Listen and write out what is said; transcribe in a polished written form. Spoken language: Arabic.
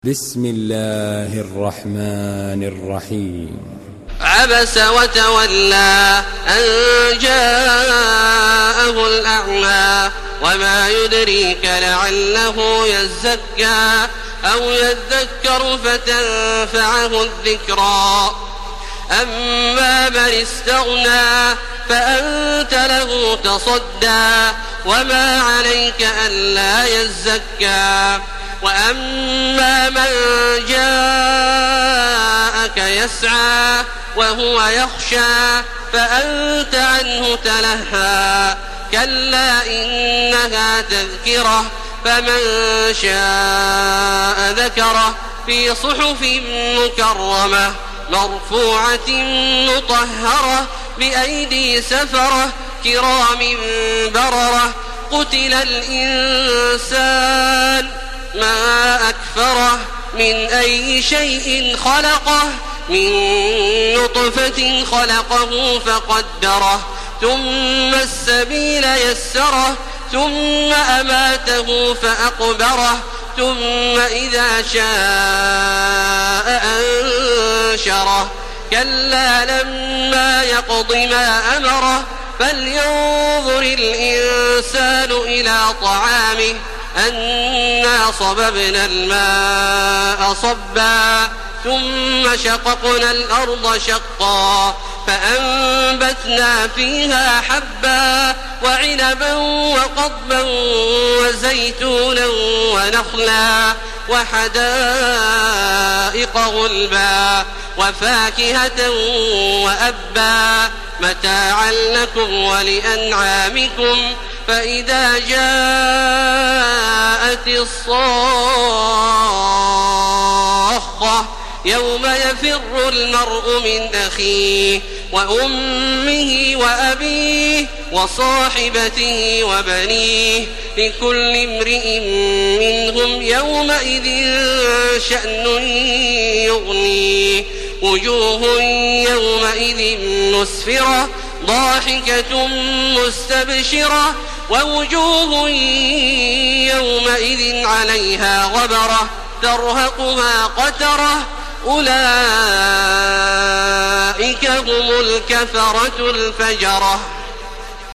بسم الله الرحمن الرحيم. عبس وتولى أن جاءه الأعمى وما يدريك لعله يزكى أو يذكر فتنفعه الذكرى أما من استغنى فأنت له تصدى وما عليك ألا يزكى وأما من جاءك يسعى وهو يخشى فأنت عنه تلهى كلا إنها تذكرة فمن شاء ذكره في صحف مكرمة مرفوعة مطهرة بأيدي سفرة كرام بررة قتل الإنسان ما أكفره من أي شيء خلقه من نطفة خلقه فقدره ثم السبيل يسره ثم أماته فأقبره ثم إذا شاء أنشره كلا لما يقض ما أمره فلينظر الإنسان إلى طعامه أنا صببنا الماء صبا ثم شققنا الأرض شقا فأنبتنا فيها حبا وعنبا وقضبا وزيتونا ونخلا وحدائق غلبا وفاكهة وأبا متاعا لكم ولأنعامكم فإذا جاءت الصاخة يوم يفر المرء من أخيه وأمه وأبيه وصاحبته وبنيه لكل امرئ منهم يومئذ شأن يغنيه وجوه يومئذ مسفرة ضاحكة مستبشرة ووجوه يومئذ عليها غبرة ترهقها قترة أولئك هم الكفرة الفجرة.